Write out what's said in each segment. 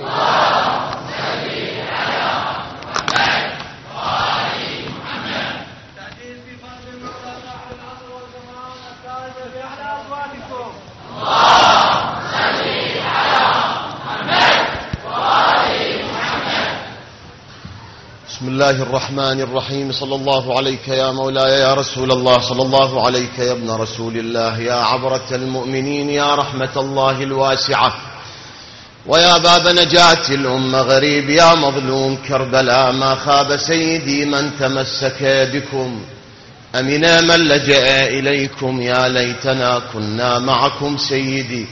بسم الله الرحمن الرحيم. صلى الله عليك يا مولاي يا رسول الله، صلى الله عليك يا ابن رسول الله، يا عبرة المؤمنين، يا رحمة الله الواسعة، ويا باب نجاة الأمة غريب، يا مظلوم كربلاء. ما خاب سيدي من تمسك بكم، أمنا من لجأ إليكم. يا ليتنا كنا معكم سيدي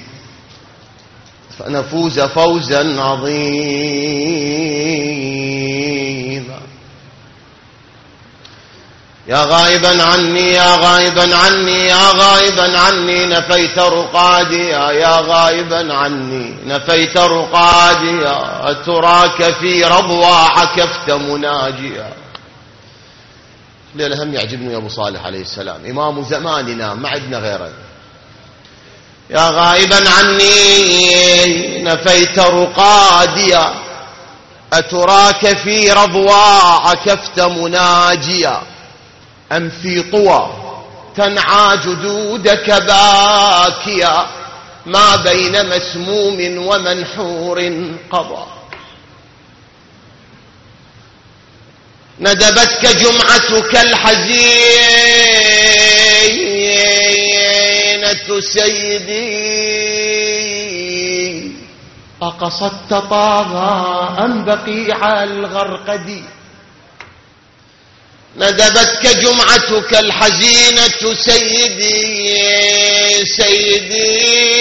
فنفوز فوزا عظيما. يا غائبا عني، يا غائبا عني، يا غائبا عني نفيت رقاديا، يا غائبا عني نفيت رقاديا. تراك في ربوى عكفت مناجيا. ليلة هم يعجبني يا أبو صالح عليه السلام، إمام زماننا ما عندنا غيره. يا غائبا عني نفيت رقاديا، أتراك في ربوى عكفت مناجيا. أم في طوى تنعى جدودك باكيا، ما بين مسموم ومنحور قضى. ندبتك جمعتك الحزينة سيدي، أقصدت طاغى أم بقيع الغرقدي. ندبتك جمعتك الحزينة سيدي سيدي،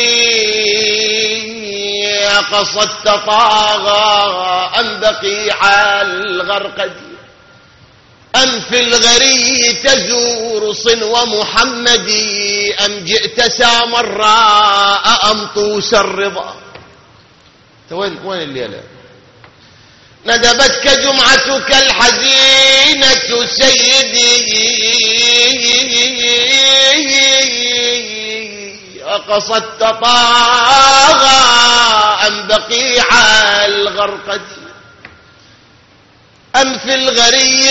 أقصدت طاغى أم بقيع الغرقدي. أم في الغري تزور صنو محمدي، أم جئت سامراء أم طوس الرضا. وين الليلة؟ ندبتك جمعتك الحزينة سيدي، أقصدت طاغى أم بقيع الغرقدي. أم في الغري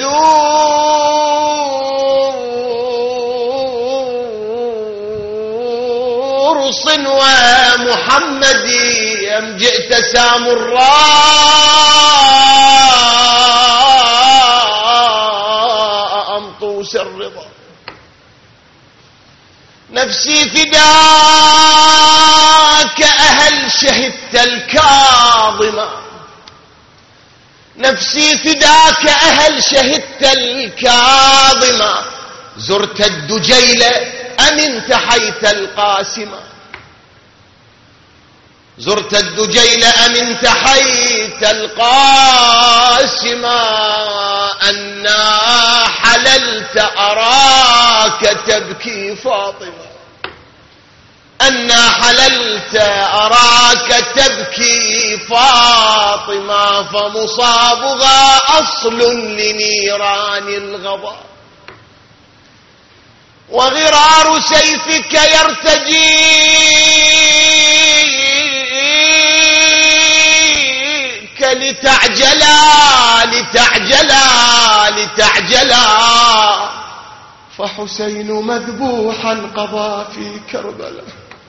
تزور صنو محمدي، أم جئت سامراء أم طوس الرضا. نفسي فداك أهل شهدت الكاظمة، نفسي فداك أهل شهدت الكاظمة. زرت الدجيلة أم انتحيت القاسمة، زرت الدجيلة أم انتحيت القاسمة. أنا حللت أراك تبكي فاطمة، أنا حللت أراك تبكي فاطمة. فمصابها أصل لنيران الغضا، وغرار سيفك يرتجيك لتعجلا. فحسين مذبوحا قضى في كربلاء،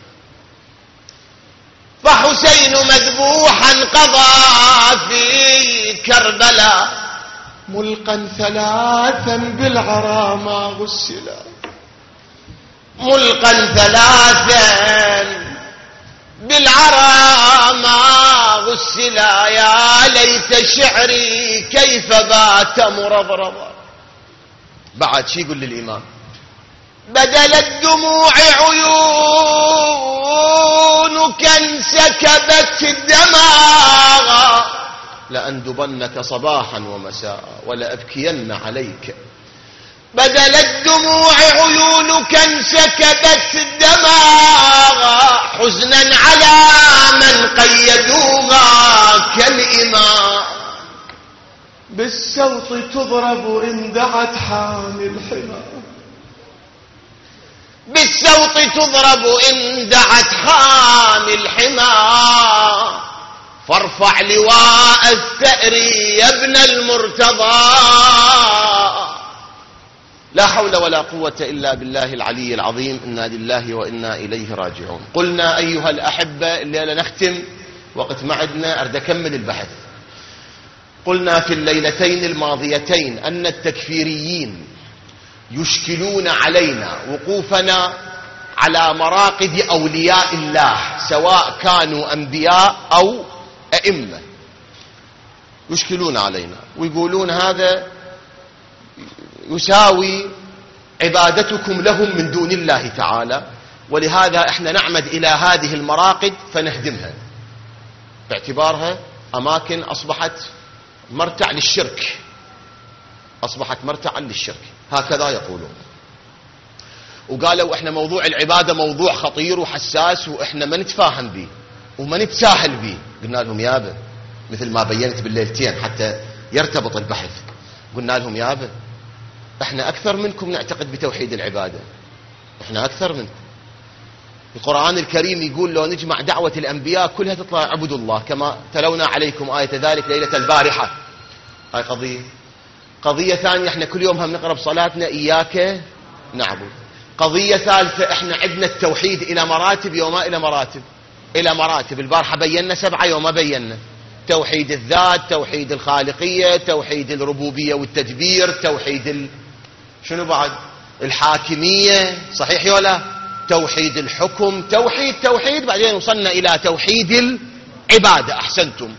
فحسين مذبوحا قضى في كربلاء. ملقا ثلاثا بالعرى ما غسلا، ملقا ثلاثا بالعرى ما غسلا. يا ليت شعري كيف بات مرضرضا. بعد شي يقول للإمام؟ بدل الدموع عيونك انسكبت الدماغ، لأندبنك صباحا ومساء ولأبكين عليك. بدل الدموع عيونك انسكبت الدماغ، حزنا على من قيدوها كالإمام. بالسوط تضرب إن دعت حامي الحمى، بالسوط تضرب إن دعت حامي الحمى. فارفع لواء الثأر يا ابن المرتضى. لا حول ولا قوة إلا بالله العلي العظيم. إنا لله وإنا إليه راجعون. قلنا أيها الأحبة، الليلة نختم، وقت ما عندنا أريد أكمل البحث. قلنا في الليلتين الماضيتين أن التكفيريين يشكلون علينا وقوفنا على مراقد أولياء الله، سواء كانوا أنبياء أو أئمة، يشكلون علينا ويقولون هذا يساوي عبادتكم لهم من دون الله تعالى، ولهذا احنا نعمد إلى هذه المراقد فنهدمها باعتبارها أماكن أصبحت مرتع للشرك، أصبحت مرتعا للشرك، هكذا يقولون. وقالوا احنا موضوع العبادة موضوع خطير وحساس واحنا ما نتفاهم به وما نتساهل به. قلنا لهم يابا، مثل ما بينت بالليلتين حتى يرتبط البحث، قلنا لهم يابا احنا أكثر منكم نعتقد بتوحيد العبادة، احنا أكثر منكم. القرآن الكريم يقول لو نجمع دعوة الأنبياء كلها تطلع اعبدوا الله، كما تلونا عليكم آية ذلك ليلة البارحة. هاي قضية ثانية، احنا كل يوم هم نقرأ بصلاتنا إياك نعبد. قضية ثالثة، احنا عندنا التوحيد إلى مراتب، يوم إلى مراتب. البارحة بينا 7، يوم بينا توحيد الذات، توحيد الخالقية، توحيد الربوبية والتدبير، توحيد شنو بعد؟ الحاكمية، صحيح ولا؟ توحيد الحكم، توحيد، بعدين وصلنا إلى توحيد العبادة. أحسنتم.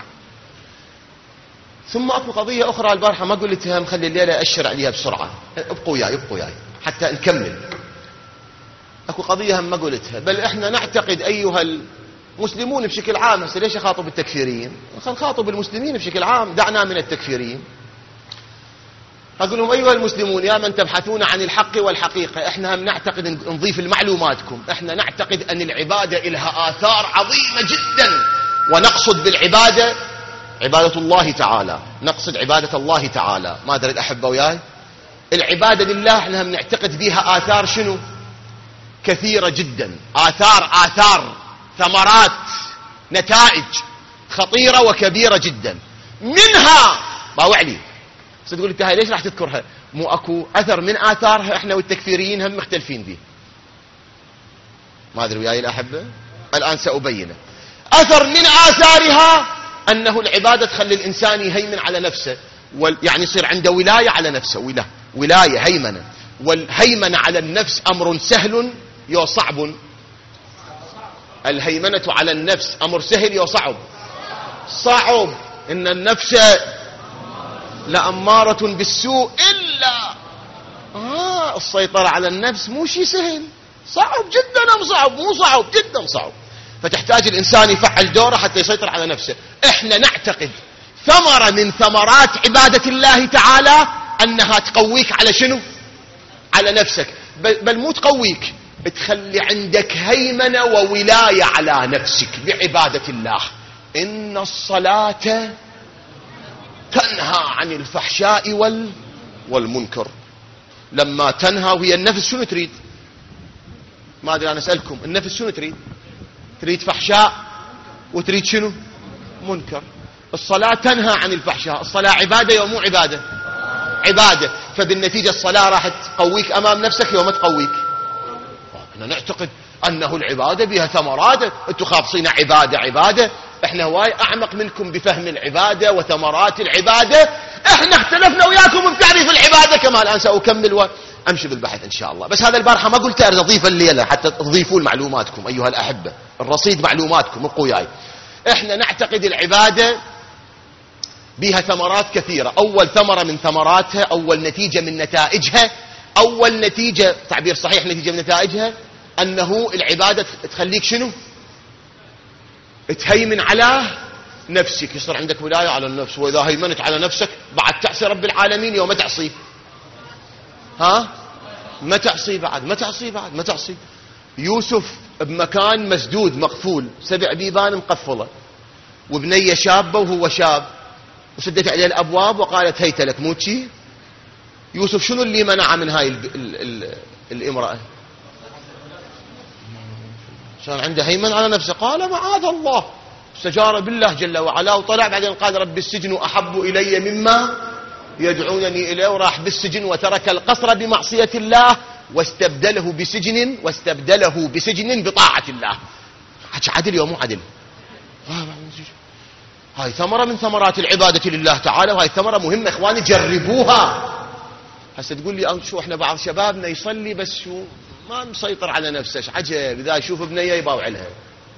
ثم أكو قضية أخرى البارحة ما قلتها، مخلي الليلة أشر عليها بسرعة، ابقوا وياي حتى نكمل. أكو قضية هم ما قلتها، بل إحنا نعتقد أيها المسلمون بشكل عام، هسه ليش أخاطب التكفيريين؟ نخاطب المسلمين بشكل عام، دعنا من التكفيريين. أقول لهم أيها المسلمون يا من تبحثون عن الحق والحقيقة، إحنا هم نعتقد، نضيف لمعلوماتكم، إحنا نعتقد أن العبادة إلها آثار عظيمة جدا، ونقصد بالعبادة عبادة الله تعالى، نقصد عبادة الله تعالى. ما أدري الأحبة وياي، العبادة لله احنا هم نعتقد بها آثار شنو؟ كثيرة جدا، آثار ثمرات، نتائج خطيرة وكبيرة جدا. منها باوعلي تقول انت هاي ليش راح تذكرها؟ مو اكو اثر من آثارها احنا والتكفيريين هم مختلفين به. ما ادري وياي الأحبة، الآن سأبينه. أثر من آثارها أنه العبادة تخلي الإنسان يهيمن على نفسه، يعني يصير عنده ولاية على نفسه، ولاية هيمنة. والهيمنة على النفس أمر سهل يو صعب. الهيمنة على النفس أمر سهل يو صعب. إن النفس لأمارة بالسوء إلا السيطرة على النفس مو شيء سهل، صعب جدا. مو صعب جدا صعب. فتحتاج الإنسان يفعل دوره حتى يسيطر على نفسه. احنا نعتقد ثمرة من ثمرات عبادة الله تعالى أنها تقويك على شنو؟ على نفسك. بل مو تقويك، تخلي عندك هيمنة وولاية على نفسك بعبادة الله. إن الصلاة تنهى عن الفحشاء والمنكر. لما تنهى، وهي النفس شنو تريد؟ ما أدري، أنا أسألكم، النفس شنو تريد فحشاء وتريد شنو؟ منكر. الصلاة تنهى عن الفحشاء. الصلاة عبادة يوم مو عبادة. فبالنتيجة الصلاة راح تقويك أمام نفسك يوم تقويك. احنا نعتقد أنه العبادة بها ثمرات. انتم خاصين عبادة. احنا هواي أعمق منكم بفهم العبادة وثمرات العبادة. احنا اختلفنا وياكم بتعريف العبادة، كما الآن سأكمل وأمشي بالبحث إن شاء الله. بس هذا البارحة ما قلت أريد أضيف الليلة حتى تضيفون معلوماتكم أيها الأحبة، الرصيد معلوماتكم ابقوا وياي. احنا نعتقد العبادة بها ثمرات كثيرة. أول ثمرة من ثمراتها، أول نتيجة من نتائجها، أول نتيجة، تعبير صحيح، نتيجة من نتائجها أنه العبادة تخليك شنو؟ تهيمن على نفسك، يصير عندك ولاية على النفس. وإذا هيمنت على نفسك بعد تعصي رب العالمين يوم ما تعصي. ما تعصي. يوسف بمكان مسدود مقفول، 7 بيبان مقفلة، وبنية شابة وهو شاب، وسدت عليه الأبواب وقالت هيت لك موتشي. يوسف شنو اللي منع من هاي الامرأة؟ كان عنده هيمن على نفسه. قال معاذ الله، استجار بالله جل وعلا وطلع، بعدين قال رب السجن أحب إلي مما يدعونني إليه، وراح بالسجن وترك القصر بمعصية الله واستبدله بسجن بطاعة الله. عدل يوم مو عدل؟ هاي ثمرة من ثمرات العبادة لله تعالى، وهاي ثمرة مهمة إخواني جربوها. هسه تقول لي شو احنا بعض شبابنا يصلي بس شو ما مسيطر على نفسه، عجب إذا يشوف بنية يباوعلها،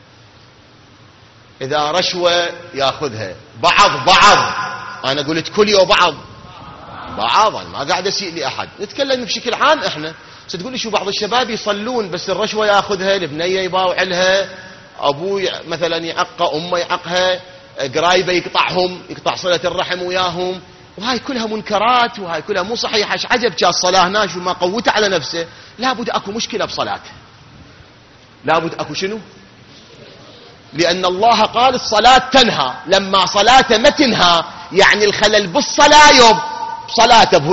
إذا رشوة ياخذها، بعض أنا قلت كل يوم بعض أنا ما قاعد أسيء لأحد، نتكلم بشكل عام. إحنا ستقول لي شو بعض الشباب يصلون بس الرشوة ياخذها، البنية يباوعلها، أبوه مثلا يعقه، أمه يعقها، قرايبه يقطع صلة الرحم وياهم، وهاي كلها منكرات وهاي كلها مو صحيحة. ايش عجب كان الصلاة هناك وما قوته على نفسه؟ لابد أكو مشكلة بصلاته، لابد أكو شنو؟ لأن الله قال الصلاة تنهى، لما صلاة ما تنهى يعني الخلل بالصلاة يوم صلاته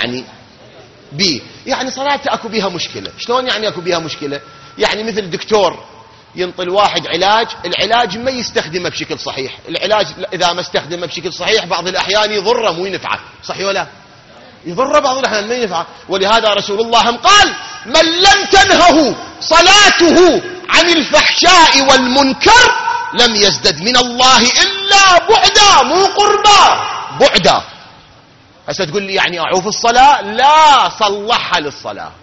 يعني صلاته أكو بيها مشكلة. شلون يعني أكو بيها مشكلة؟ يعني مثل دكتور ينطي الواحد العلاج ما يستخدمه بشكل صحيح، العلاج إذا ما استخدمه بشكل صحيح بعض الأحيان يضره مو ينفعه، صحيح ولا؟ يضره بعض الأحيان ما ينفعه. ولهذا رسول الله هم قال من لم تنهه صلاته عن الفحشاء والمنكر لم يزدد من الله إلا بعدا، مو قربا، بعدا. هسه تقول لي يعني أعوف الصلاة؟ لا، صلحها للصلاة.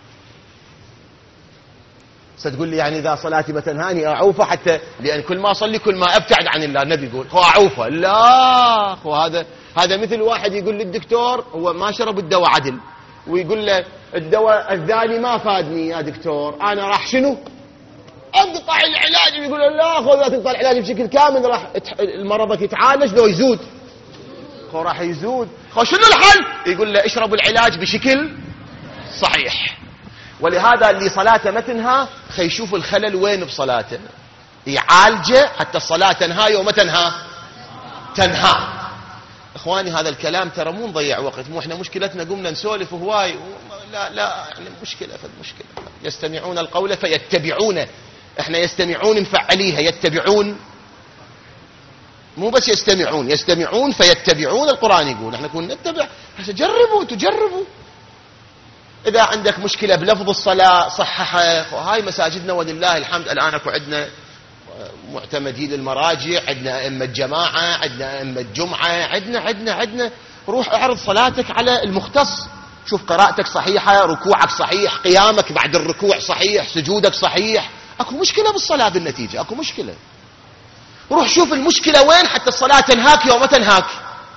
ستقول لي يعني إذا صلاتي بتنهاني أعوفه، حتى لأن كل ما أصلي كل ما أبتعد عن الله. النبي يقول هو أعوفه، لا هو هذا مثل واحد يقول للدكتور هو ما شرب الدواء عدل، ويقول له الدواء الثاني ما فادني يا دكتور، أنا راح شنو أقطع العلاج. يقول له لا أخذ، لا تقطع العلاج بشكل كامل، راح المرضك يتعالج لو يزود، هو راح يزود. شنو الحل؟ يقول له اشرب العلاج بشكل صحيح. ولهذا اللي صلاته ما تنهى يشوف الخلل وين بصلاته، يعالجه حتى الصلاة تنهى. يوم تنهى. اخواني هذا الكلام ترى مو نضيع وقت، مو احنا مشكلتنا قمنا نسولف هواي، لا احنا مشكلة يستمعون القول فيتبعونه. احنا يستمعون نفعليها، يتبعون مو بس يستمعون فيتبعون. القرآن يقول احنا كنا نتبع. تجربوا إذا عندك مشكلة بلفظ الصلاة صححها. هاي مساجدنا ولله الحمد الآن اكو عندنا معتمدين المراجع، عندنا أئمة جماعة، عندنا أئمة جمعة، عندنا روح اعرض صلاتك على المختص، شوف قراءتك صحيحة، ركوعك صحيح، قيامك بعد الركوع صحيح، سجودك صحيح. اكو مشكلة بالصلاة بالنتيجة، اكو مشكلة. روح شوف المشكلة وين حتى الصلاة تنهاك. يوم تنهاك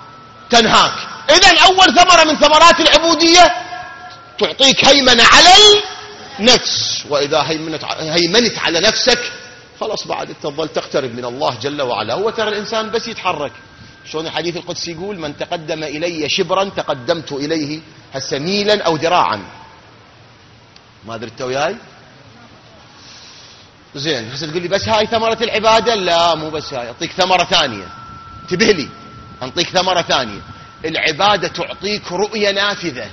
إذن أول ثمرة من ثمرات العبودية تعطيك هيمنة على النفس، وإذا هيمنت على نفسك خلاص بعد تظل تقترب من الله جل وعلا. هو ترى الإنسان بس يتحرك. شلون الحديث القدسي يقول من تقدم إلي شبرا تقدمت إليه هسه ميلا أو ذراعا. ما أدري أنت وياي؟ زين هسه تقول لي بس هاي ثمرة العبادة؟ لا مو بس هاي، أعطيك ثمرة ثانية. انتبه لي، أعطيك ثمرة ثانية. العبادة تعطيك رؤية نافذة.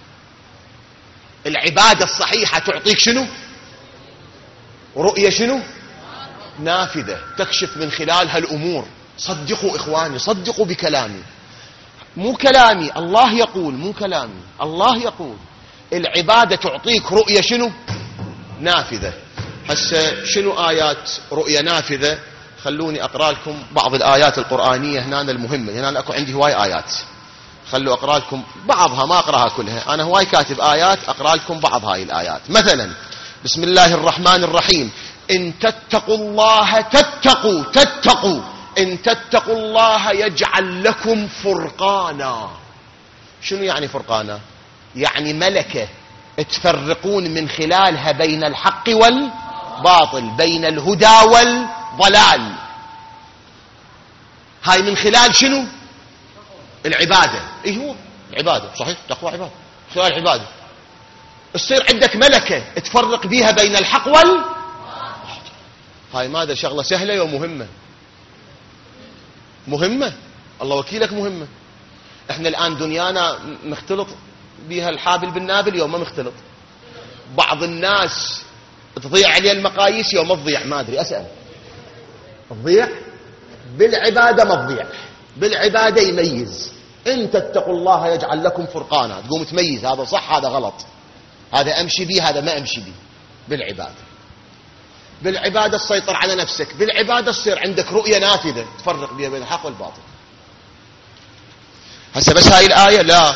العبادة الصحيحة تعطيك شنو؟ رؤية شنو؟ نافذة، تكشف من خلالها الأمور. صدقوا إخواني، صدقوا بكلامي، مو كلامي، الله يقول، مو كلامي، الله يقول. العبادة تعطيك رؤية شنو؟ نافذة. هسه شنو آيات رؤية نافذة؟ خلوني أقرأ لكم بعض الآيات القرآنية هنا المهمة. هنا أكو عندي هواي آيات، خلوا أقرأ لكم بعضها، ما أقرأها كلها، أنا هواي كاتب آيات أقرأ لكم بعض هاي الآيات. مثلا بسم الله الرحمن الرحيم إن تتقوا الله تتقوا إن تتقوا الله يجعل لكم فرقانا. شنو يعني فرقانا؟ يعني ملكة تفرقون من خلالها بين الحق والباطل، بين الهدى والضلال. هاي من خلال شنو؟ العبادة. ايه هو العبادة صحيح، تقوى عبادة، خلال العبادة تصير عندك ملكة تفرق بيها بين الحق هاي ماذا شغلة سهلة ومهمة، مهمة، الله وكيلك مهمة. احنا الآن دنيانا مختلط بيها الحابل بالنابل، يوم ما مختلط. بعض الناس تضيع عليه المقاييس، يوم ما تضيع ما أدري، أسأل تضيع بالعبادة ما تضيع، بالعبادة يميز. انت اتقوا الله يجعل لكم فرقانا، تقوم تميز هذا صح هذا غلط، هذا امشي به هذا ما امشي به. بالعبادة تسيطر على نفسك، بالعبادة تصير عندك رؤية نافذة تفرق بين الحق والباطل. هسه بس هاي الآية لا،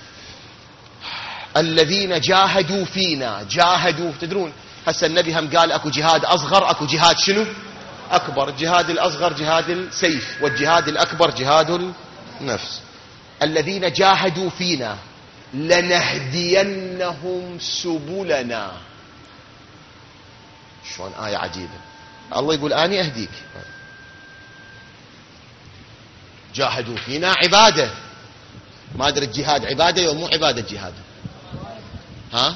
الذين جاهدوا فينا، جاهدوا. تدرون هسه النبي هم قال اكو جهاد اصغر، اكو جهاد شنو اكبر. الجهاد الاصغر جهاد السيف، والجهاد الاكبر جهاد النفس. الذين جاهدوا فينا لنهدينهم سبلنا. شلون آية عجيبة، الله يقول اني اهديك. جاهدوا فينا عبادة، ما ادري الجهاد عبادة ومو عبادة جهاد؟ ها؟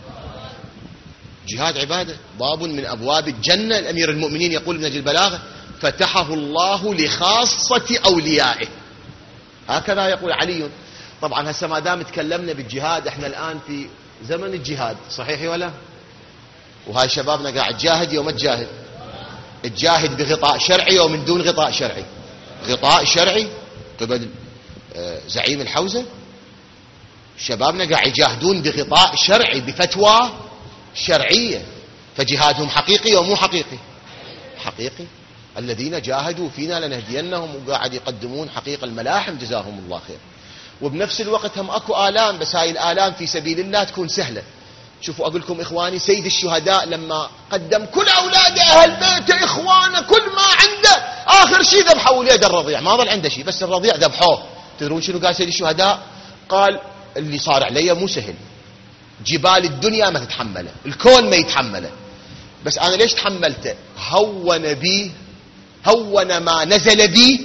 جهاد عبادة، باب من أبواب الجنة. الأمير المؤمنين يقول من أجل البلاغة فتحه الله لخاصة أوليائه، هكذا يقول علي. طبعا هسه ما دام تكلمنا بالجهاد، احنا الآن في زمن الجهاد، صحيح ولا؟ وهاي شبابنا قاعد تجاهد يوم تجاهد، تجاهد بغطاء شرعي ومن دون غطاء شرعي. غطاء شرعي قبل زعيم الحوزة، شبابنا قاعد يجاهدون بغطاء شرعي بفتوى شرعية، فجهادهم حقيقي ومو حقيقي؟ حقيقي. الذين جاهدوا فينا لنهدينهم، وقاعد يقدمون حقيقة الملاحم جزاهم الله خير. وبنفس الوقت هم اكو آلام، بس هاي الآلام في سبيل الله تكون سهلة. شوفوا اقول لكم اخواني، سيد الشهداء لما قدم كل اولاده اهل بيته اخوانه كل ما عنده، اخر شيء ذبحوا وليد الرضيع، ما ظل عنده شيء بس الرضيع ذبحوه. تدرون شنو قال سيد الشهداء؟ قال اللي صار علي مو سهل، جبال الدنيا ما تتحمله، الكون ما يتحمله، بس انا ليش تحملته؟ هون بي، هون ما نزل بي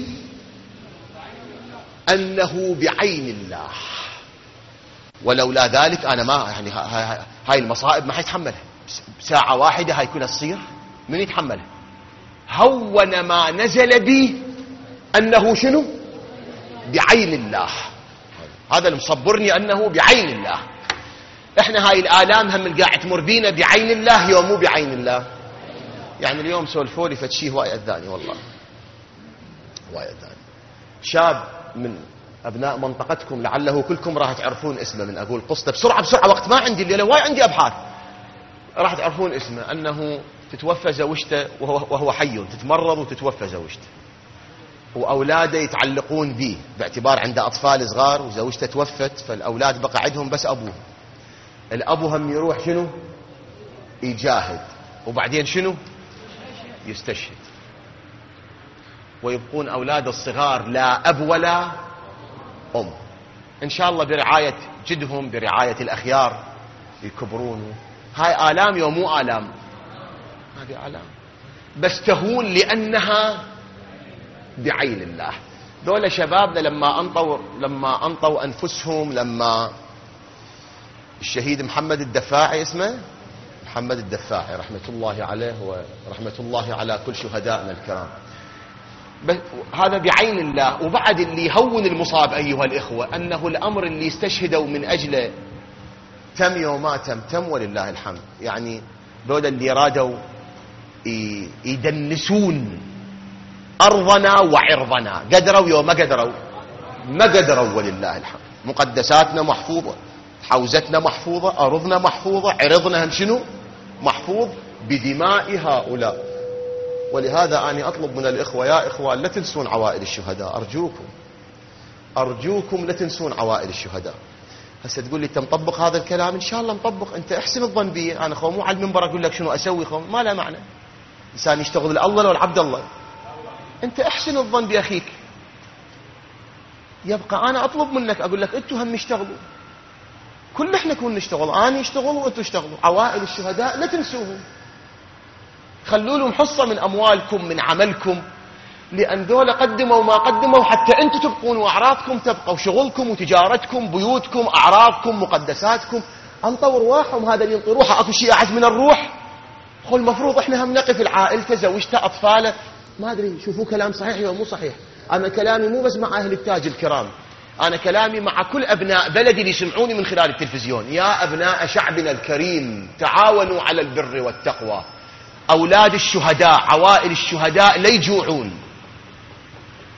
انه بعين الله، ولولا ذلك انا ما يعني هاي المصائب ما حيتحملها. ساعة واحدة هاي كلها تصير، من يتحملها؟ هون ما نزل بي انه شنو؟ بعين الله. هذا المصبرني انه بعين الله. احنا هاي الآلام هم اللي قاعد تمر بينا بعين الله يوم مو بعين الله. يعني اليوم سولفوا لي فتشيه هواي اذاني، والله هواي اذاني. شاب من ابناء منطقتكم لعله كلكم راح تعرفون اسمه، من اقول قصته بسرعه بسرعه وقت ما عندي الليله، واي عندي ابحاث، راح تعرفون اسمه. انه تتوفى زوجته وهو حي، تتمرض وتتوفى زوجته، واولاده يتعلقون به باعتبار عنده اطفال صغار، وزوجته توفت، فالاولاد بقى عندهم بس ابوه. الابو هم يروح شنو؟ يجاهد، وبعدين شنو؟ يستشهد، ويبقون اولاد الصغار لا اب ولا ام. ان شاء الله برعايه جدهم، برعايه الاخيار يكبرون. هاي الام يوم مو الام، هذه الام بس تهون لانها بعين الله. دول شبابنا لما انطوا انفسهم، لما الشهيد محمد الدفاعي، اسمه محمد الدفاعي رحمة الله عليه ورحمة الله على كل شهدائنا الكرام، هذا بعين الله. وبعد اللي يهون المصاب أيها الإخوة أنه الأمر اللي استشهدوا من أجله تم يوما تم ولله الحمد. يعني دول اللي رادوا يدنسون أرضنا وعرضنا، قدروا يوم ما قدروا ولله الحمد. مقدساتنا محفوظة، حوزتنا محفوظة، أرضنا محفوظة، عرضنا هم شنو؟ محفوظ بدماء هؤلاء. ولهذا أنا أطلب من الإخوة، يا إخوان لا تنسون عوائل الشهداء، أرجوكم لا تنسون عوائل الشهداء. هسه تقول لي أنت مطبق هذا الكلام؟ إن شاء الله مطبق. أنت احسن الظن بي، أنا مو على المنبر أقول لك شنو أسوي، ما له معنى. إنسان يشتغل لله ولا العبد الله. أنت احسن الظن بأخيك. يبقى أنا أطلب منك أقول لك أنتوا هم اشتغلوا، كل احنا كون نشتغل، أنا اشتغل وأنتوا اشتغلوا. عوائل الشهداء لا تنسوهم، خلوا لهم حصة من أموالكم من عملكم، لأن ذولا قدموا ما قدموا حتى أنتم تبقون وأعراضكم تبقى، وشغلكم وتجارتكم بيوتكم أعراضكم مقدساتكم. انطوا رواحهم، هذا اللي ينطي روحه أكو شيء أعز من الروح؟ هو المفروض احنا هم نقف العائلته زوجته أطفاله. ما أدري شوفوا كلام صحيح ولا مو صحيح. أنا كلامي مو بس مع أهل التاج الكرام، أنا كلامي مع كل أبناء بلدي اللي يسمعوني من خلال التلفزيون. يا أبناء شعبنا الكريم، تعاونوا على البر والتقوى. أولاد الشهداء، عوائل الشهداء لا يجوعون،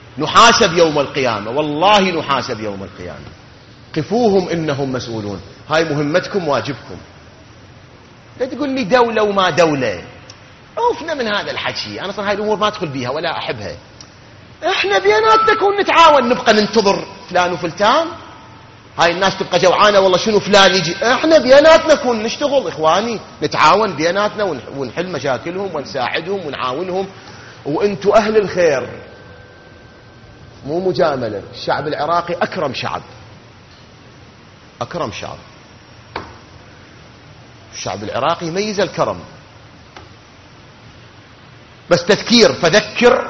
نحاسب يوم القيامة، والله نحاسب يوم القيامة. قفوهم إنهم مسؤولون. هاي مهمتكم واجبكم. لا تقول لي دولة وما دولة، عوفنا من هذا الحكي. أنا صار هاي الأمور ما أدخل بيها ولا أحبها. إحنا بيناتنا كون نتعاون، نبقى ننتظر فلان وفلتان. هاي الناس تبقى جوعانة والله شنو فلان يجي. إحنا بيناتنا كون نشتغل إخواني، نتعاون بيناتنا ونحل مشاكلهم ونساعدهم ونعاونهم. وأنتوا أهل الخير، مو مجاملة. الشعب العراقي أكرم شعب، أكرم شعب. الشعب العراقي يميز الكرم. بس تذكير، فذكر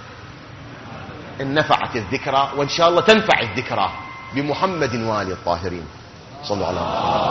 إن نفعت الذكرى، وإن شاء الله تنفع الذكرى بمحمد والي الطاهرين. صلوا على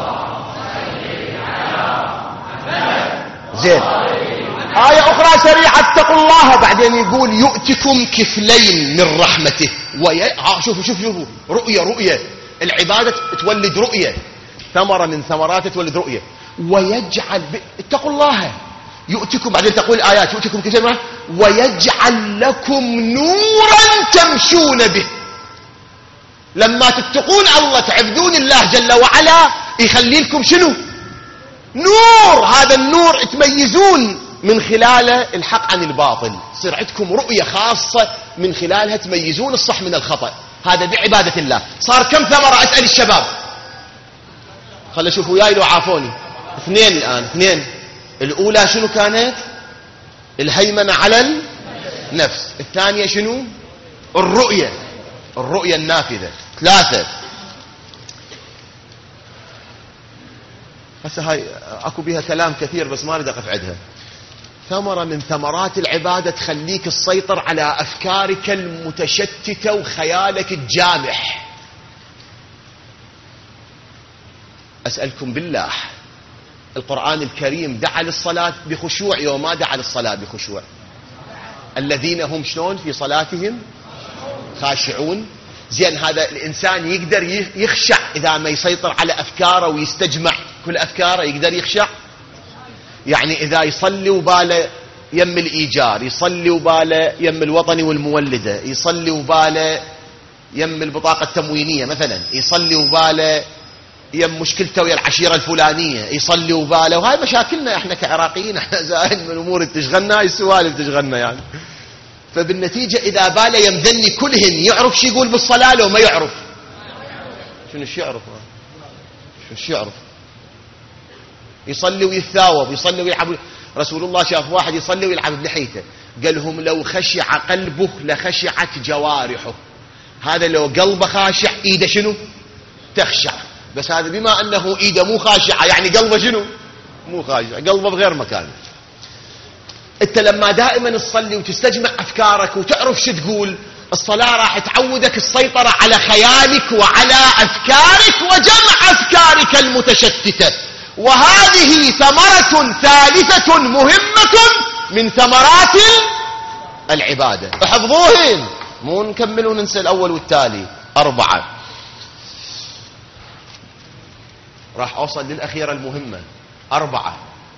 محمد. زين، آية أخرى سريعة، اتقوا الله. بعدين يقول يؤتكم كفلين من رحمته شوفوا رؤية. العبادة تولد رؤية، ثمرة من ثمرات تولد رؤية. ويجعل اتقوا الله يؤتكم، بعدين تقول آيات يؤتكم كفلين ويجعل لكم نورا تمشون به. لما تتقون الله تعبدون الله جل وعلا يخلي لكم شنو؟ نور. هذا النور تميزون من خلاله الحق عن الباطل. يصير عندكم رؤية خاصة من خلالها تميزون الصح من الخطأ. هذا بعبادة الله. صار كم ثمرة؟ أسأل الشباب. خلوا شوفوا وياي لو عافوني. 2 الآن، 2. الأولى شنو كانت؟ الهيمنة على النفس. الثانية شنو؟ الرؤية النافذة. 3. هسه هاي اكو بها كلام كثير بس ما اريد اقف عندها. ثمرة من ثمرات العبادة تخليك تسيطر على افكارك المتشتتة وخيالك الجامح. اسألكم بالله، القرآن الكريم دعا للصلاة بخشوع يوم ما دعا للصلاة بخشوع؟ الذين هم شلون في صلاتهم خاشعون. زين، هذا الإنسان يقدر يخشع إذا ما يسيطر على أفكاره ويستجمع كل أفكاره، يقدر يخشع. يعني إذا يصلي وباله يم الإيجار، يصلي وباله يم الوطني والمولدة، يصلي وباله يم البطاقة التموينية مثلا، يصلي وباله يم مشكلته ويا العشيرة الفلانية، يصلي وباله. وهاي مشاكلنا احنا كعراقيين، احنا زاهد من الأمور تشغلنا، هاي السوالف تشغلنا يعني. فبالنتيجة إذا باله يمذني كلهن، يعرف شو يقول بالصلاة لو ما يعرف؟ شنو يعرف؟ يصلي ويثاوب، يصلي ويلعب. رسول الله شاف واحد يصلي ويلعب بلحيته، قال لهم لو خشع قلبه لخشعت جوارحه. هذا لو قلبه خاشع ايده شنو؟ تخشع. بس هذا بما انه ايده مو خاشعة يعني قلبه شنو؟ مو خاشع، قلبه بغير مكانه. انت لما دائما تصلي وتستجمع افكارك وتعرف شو تقول، الصلاة راح تعودك السيطرة على خيالك وعلى افكارك وجمع افكارك المتشتتة. وهذه ثمرة ثالثة مهمة من ثمرات العبادة. احفظوهن، مو نكمل وننسى الاول والتالي. 4. راح اوصل للاخيرة المهمة. 4.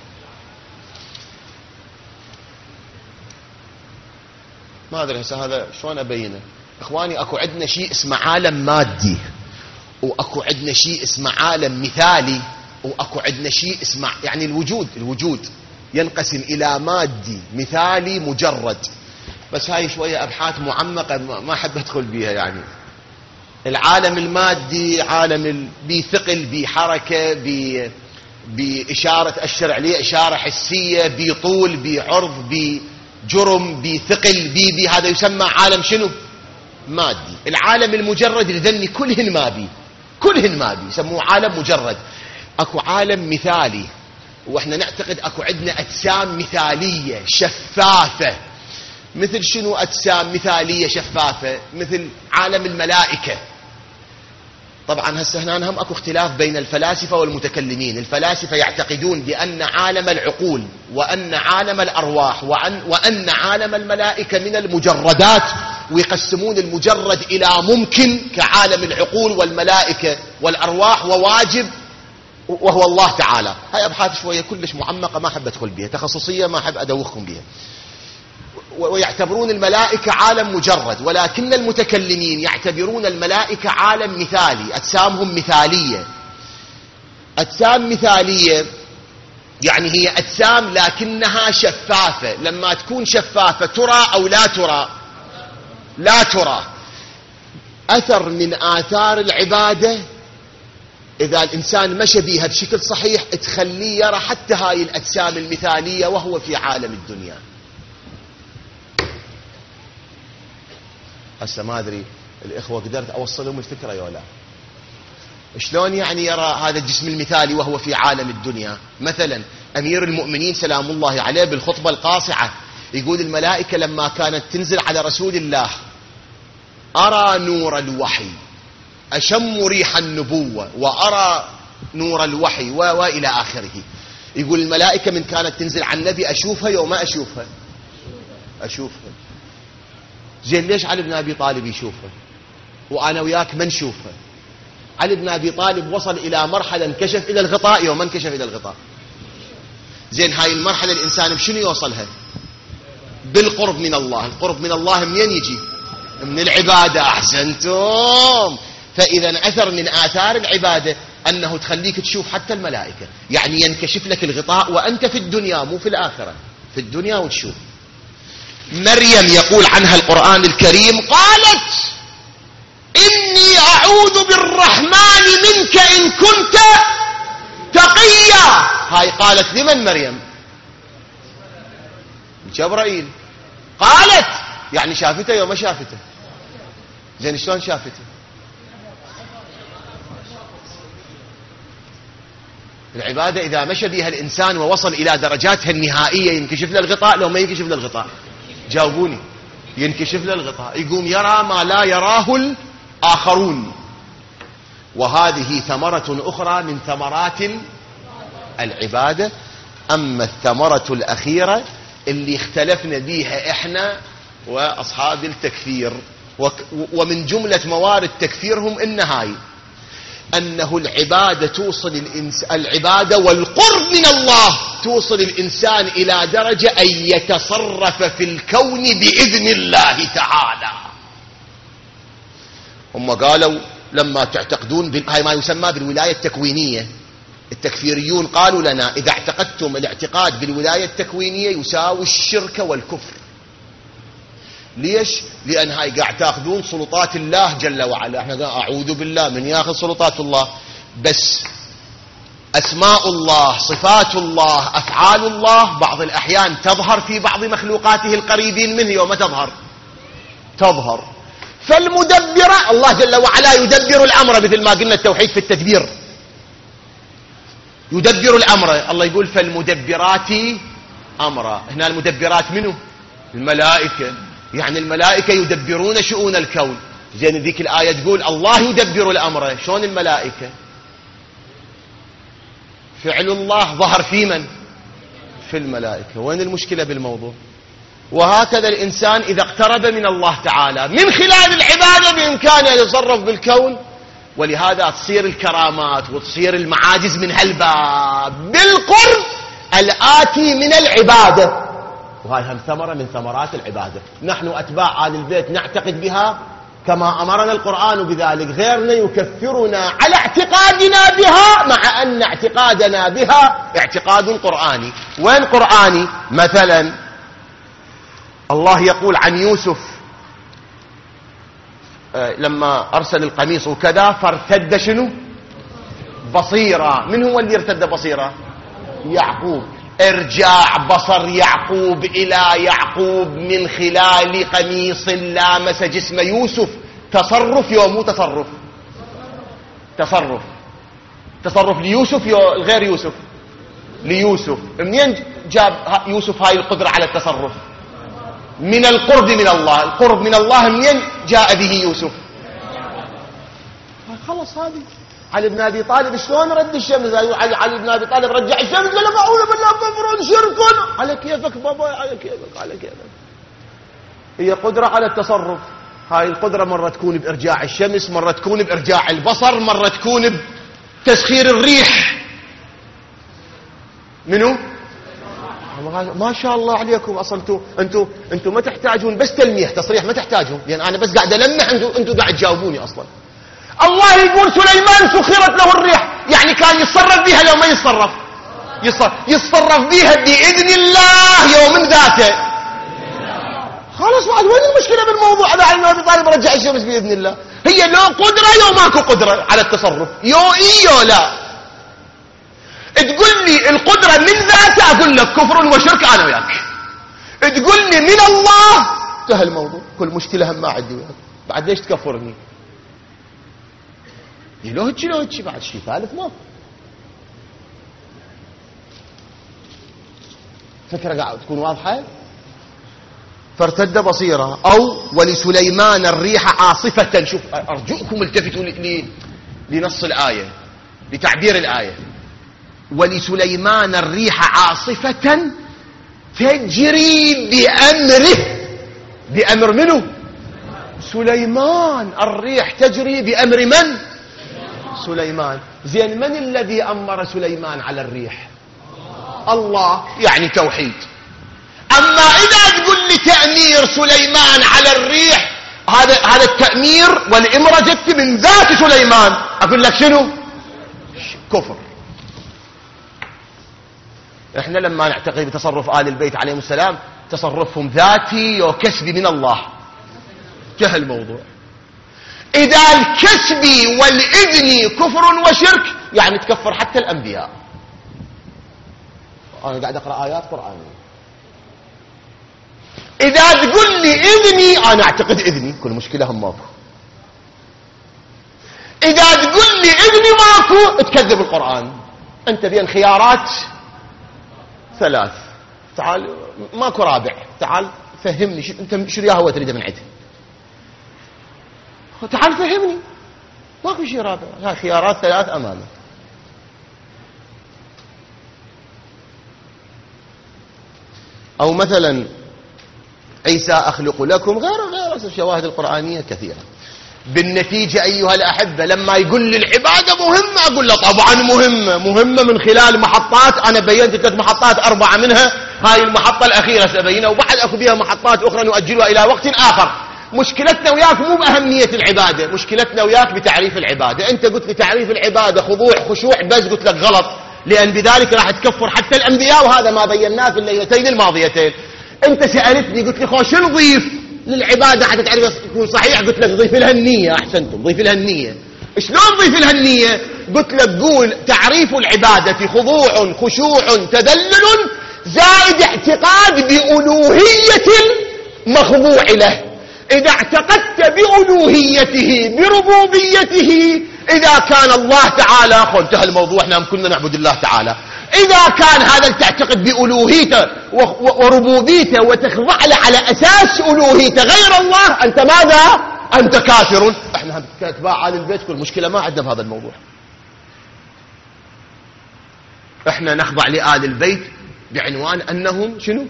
ما ادري هسه هذا شلون ابينه. اخواني، اكو عندنا شيء اسمه عالم مادي، واكو عندنا شيء اسمه عالم مثالي، واكو عندنا شيء اسمه يعني الوجود ينقسم الى مادي مثالي مجرد. بس هاي شويه ابحاث معمقه ما احب ادخل بيها يعني. العالم المادي عالم بثقل، بحركه، باشاره تاشر عليه اشاره حسيه، بطول، بعرض، بجرم، بثقل، هذا يسمى عالم شنو؟ مادي. العالم المجرد لذني كلهن ما بي يسموه عالم مجرد. اكو عالم مثالي، واحنا نعتقد اكو عندنا اجسام مثاليه شفافه. مثل شنو اجسام مثاليه شفافه؟ مثل عالم الملائكه. طبعا هسه هنا هم اكو اختلاف بين الفلاسفه والمتكلمين. الفلاسفه يعتقدون بان عالم العقول وان عالم الارواح وان عالم الملائكه من المجردات، ويقسمون المجرد الى ممكن كعالم العقول والملائكه والارواح، وواجب وهو الله تعالى. هاي ابحاث شويه كلش معمقه ما احب ادخل بها، تخصصيه ما احب ادوخكم بها. ويعتبرون الملائكة عالم مجرد، ولكن المتكلمين يعتبرون الملائكة عالم مثالي، أجسامهم مثالية. أجسام مثالية يعني هي أجسام لكنها شفافة. لما تكون شفافة ترى أو لا ترى؟ لا ترى. أثر من آثار العبادة إذا الإنسان مشى بيها بشكل صحيح تخليه يرى حتى هاي الأجسام المثالية وهو في عالم الدنيا. هسه ما أدري الإخوة قدرت أوصلهم الفكرة يا لا؟ شلون يعني يرى هذا الجسم المثالي وهو في عالم الدنيا؟ مثلا أمير المؤمنين سلام الله عليه بالخطبة القاصعة يقول الملائكة لما كانت تنزل على رسول الله أرى نور الوحي، أشم ريح النبوة، وأرى نور الوحي وإلى آخره. يقول الملائكة من كانت تنزل على النبي أشوفها يوم ما أشوفها؟ أشوفها. زين ليش علي بن أبي طالب يشوفها وأنا وياك ما نشوفها؟ علي بن أبي طالب وصل إلى مرحلة انكشف إلى الغطاء يوم ما انكشف إلى الغطاء. زين هاي المرحلة الإنسان بشنو يوصلها؟ بالقرب من الله. القرب من الله منين يجي؟ من العبادة. أحسنتم. فإذا أثر من آثار العبادة أنه تخليك تشوف حتى الملائكة، يعني ينكشف لك الغطاء وأنت في الدنيا مو في الآخرة، في الدنيا وتشوف. مريم يقول عنها القرآن الكريم قالت إني أعوذ بالرحمن منك إن كنت تقيا. هاي قالت لمن مريم؟ جبرائيل. قالت يعني شافته يوم ما شافته. زين شلون شافته؟ العبادة إذا مشى بها الإنسان ووصل إلى درجاتها النهائية ينكشف له الغطاء لو ما ينكشف له الغطاء؟ جاوبوني. ينكشف له الغطاء، يقوم يرى ما لا يراه الآخرون. وهذه ثمرة أخرى من ثمرات العبادة. أما الثمرة الأخيرة اللي اختلفنا بيها إحنا وأصحاب التكفير، ومن جملة موارد تكفيرهم إن هاي أنه العبادة توصل العبادة والقرب من الله توصل الإنسان إلى درجة أن يتصرف في الكون بإذن الله تعالى. هم قالوا لما تعتقدون هاي ما يسمى بالولاية التكوينية، التكفيريون قالوا لنا إذا اعتقدتم الاعتقاد بالولاية التكوينية يساوي الشرك والكفر. ليش؟ لأن هاي قاعد تاخذون سلطات الله جل وعلا. احنا قاعد أعوذ بالله من ياخذ سلطات الله، بس أسماء الله، صفات الله، أفعال الله بعض الأحيان تظهر في بعض مخلوقاته القريبين منه وما تظهر. فالمدبرة الله جل وعلا يدبر الأمر، مثل ما قلنا التوحيد في التدبير يدبر الأمر. الله يقول فالمدبرات أمرا. هنا المدبرات منه؟ الملائكة. يعني الملائكة يدبرون شؤون الكون. زين ذيك الآية تقول الله يدبر الأمر، شلون الملائكة؟ فعل الله ظهر في من؟ في الملائكة. وين المشكلة بالموضوع؟ وهكذا الإنسان إذا اقترب من الله تعالى من خلال العبادة بإمكانه أن يتصرف بالكون. ولهذا تصير الكرامات وتصير المعاجز من هالباب بالقرب الآتي من العبادة. وهي هم ثمرة من ثمرات العبادة. نحن أتباع آل البيت نعتقد بها كما أمرنا القرآن بذلك، غيرنا يكفرنا على اعتقادنا بها مع أن اعتقادنا بها اعتقاد قرآني. وين قرآني؟ مثلا الله يقول عن يوسف لما أرسل القميص وكذا فارتد شنو؟ بصيرة. من هو اللي ارتد بصيرة؟ يعقوب. ارجاع بصر يعقوب إلى يعقوب من خلال قميص لامس جسم يوسف. تصرف يوم مو تصرف؟ تصرف ليوسف غير يوسف؟ ليوسف. منين جاب يوسف هاي القدرة على التصرف؟ من القرب من الله. القرب من الله منين جاء به يوسف؟ خلص هذه. علي بن أبي طالب شلون رد الشمس؟ علي بن أبي طالب رجع الشمس قال ما أعوذ بالله كفر شرك. على كيفك بابا، على كيفك. هي قدرة على التصرف. هاي القدرة مرة تكون بإرجاع الشمس، مرة تكون بإرجاع البصر، مرة تكون بتسخير الريح. منو؟ ما شاء الله عليكم، اصلا انتم ما تحتاجون بس تلميح تصريح، ما تحتاجون، لان انا بس قاعد المح، انتم قاعد تجاوبوني اصلا. الله يقول سليمان سخرت له الريح، يعني كان يتصرف بها لو ما يتصرف بها باذن الله يوم ذاته. خلاص بعد وين المشكله بالموضوع هذا؟ علي بن ابي طالب رجع الشمس باذن الله، هي لو قدره يو ماكو قدره على التصرف، يو لا. تقول لي القدرة من ذاته، أقول لك كفر وشرك أنا وياك. تقول لي من الله، انتهى الموضوع، كل مشكلة هم ما عندي وياك، بعد ليش تكفرني؟ لو هتشي بعد شيء ثالث ما فكرة قاعد تكون واضحة. فارتد بصيرة. أو ولسليمان الريح عاصفة. شوف أرجوكم التفتوا لنص الآية، لتعبير الآية. ولسليمان الريح عاصفة تجري بأمره. بأمر منه؟ سليمان. الريح تجري بأمر من؟ سليمان. زين من الذي أمر سليمان على الريح؟ الله، يعني توحيد. أما إذا تقول لي تأمير سليمان على الريح، هذا التأمير والإمرة جت من ذات سليمان، أقول لك شنو؟ كفر. احنا لما نعتقد بتصرف آل البيت عليهم السلام تصرفهم ذاتي وكسبي من الله، انتهى الموضوع. إذا الكسبي والإذني كفر وشرك، يعني تكفر حتى الأنبياء. أنا قاعد أقرأ آيات قرآنية. إذا تقول لي إذني، أنا أعتقد إذني، كل مشكلة هم ماكو. إذا تقول لي إذني ماكو، تكذب القرآن. أنت بين خيارات ثلاث، تعال ماكو رابع، تعال فهمني انت شو ياهو تريده من عندي، تعال فهمني، ماكو شيء رابع، هاي خيارات ثلاث امامك. او مثلا عيسى اخلق لكم، غير الشواهد القرآنية كثيرة. بالنتيجة أيها الأحبة، لما يقول لي العبادة مهمة، أقول له طبعا مهمة من خلال محطات. أنا بينت 3 محطات، 4 منها هاي المحطة الأخيرة سأبينها، وبعد أكو بها محطات أخرى نؤجلها إلى وقت آخر. مشكلتنا وياك مو بأهمية العبادة، مشكلتنا وياك بتعريف العبادة. أنت قلت لي تعريف العبادة خشوع بس، قلت لك غلط، لأن بذلك راح تكفر حتى الأنبياء، وهذا ما بيناه في الليلتين الماضيتين. أنت سألتني قلت لي خوش نضيف للعبادة حتى تعرف تكون صحيح، قلت لك ضيف لها النية. أحسنتم، ضيف لها النية. شلون ضيف لها النية؟ قلت لك قول تعريف العبادة خضوع خشوع تذلل زائد اعتقاد بألوهية المخضوع له. إذا اعتقدت بألوهيته بربوبيته، إذا كان الله تعالى، انتهى الموضوع، احنا كنا نعبد الله تعالى. إذا كان هذا تعتقد بألوهيته وربوبيته وتخضع له على أساس ألوهيته غير الله، أنت ماذا؟ أنت كافر. احنا كاتباع آل البيت كل مشكلة ما عندنا بهذا الموضوع. احنا نخضع لآل البيت بعنوان أنهم شنو؟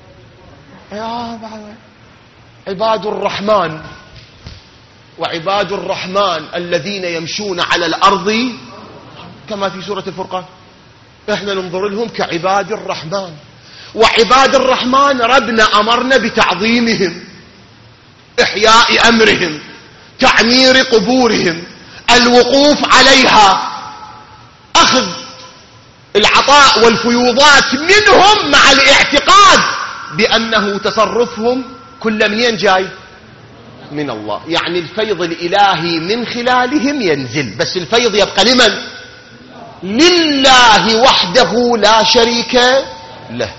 عباد الرحمن. وعباد الرحمن الذين يمشون على الأرض كما في سورة الفرقان. احنا ننظر لهم كعباد الرحمن. وعباد الرحمن ربنا أمرنا بتعظيمهم، إحياء أمرهم، تعمير قبورهم، الوقوف عليها، أخذ العطاء والفيوضات منهم، مع الاعتقاد بأنه تصرفهم كل منين جاي؟ من الله. يعني الفيض الإلهي من خلالهم ينزل، بس الفيض يبقى لمن؟ لله وحده لا شريك له.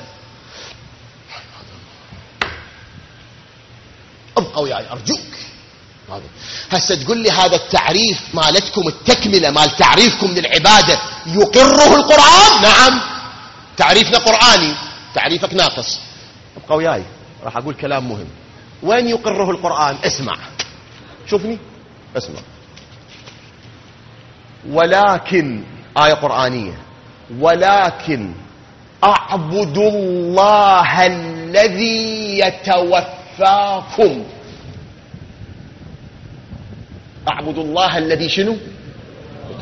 ابقوا وياي أرجوك. هسه تقول لي هذا التعريف مالتكم، التكملة مال تعريفكم للعبادة يقره القرآن؟ نعم، تعريفنا قرآني، تعريفك ناقص. ابقوا وياي، راح أقول كلام مهم. وين يقره القرآن؟ اسمع، شوفني، اسمع. ولكن، آية قرآنية، ولكن أعبدوا الله الذي يتوفاكم. أعبدوا الله الذي شنو؟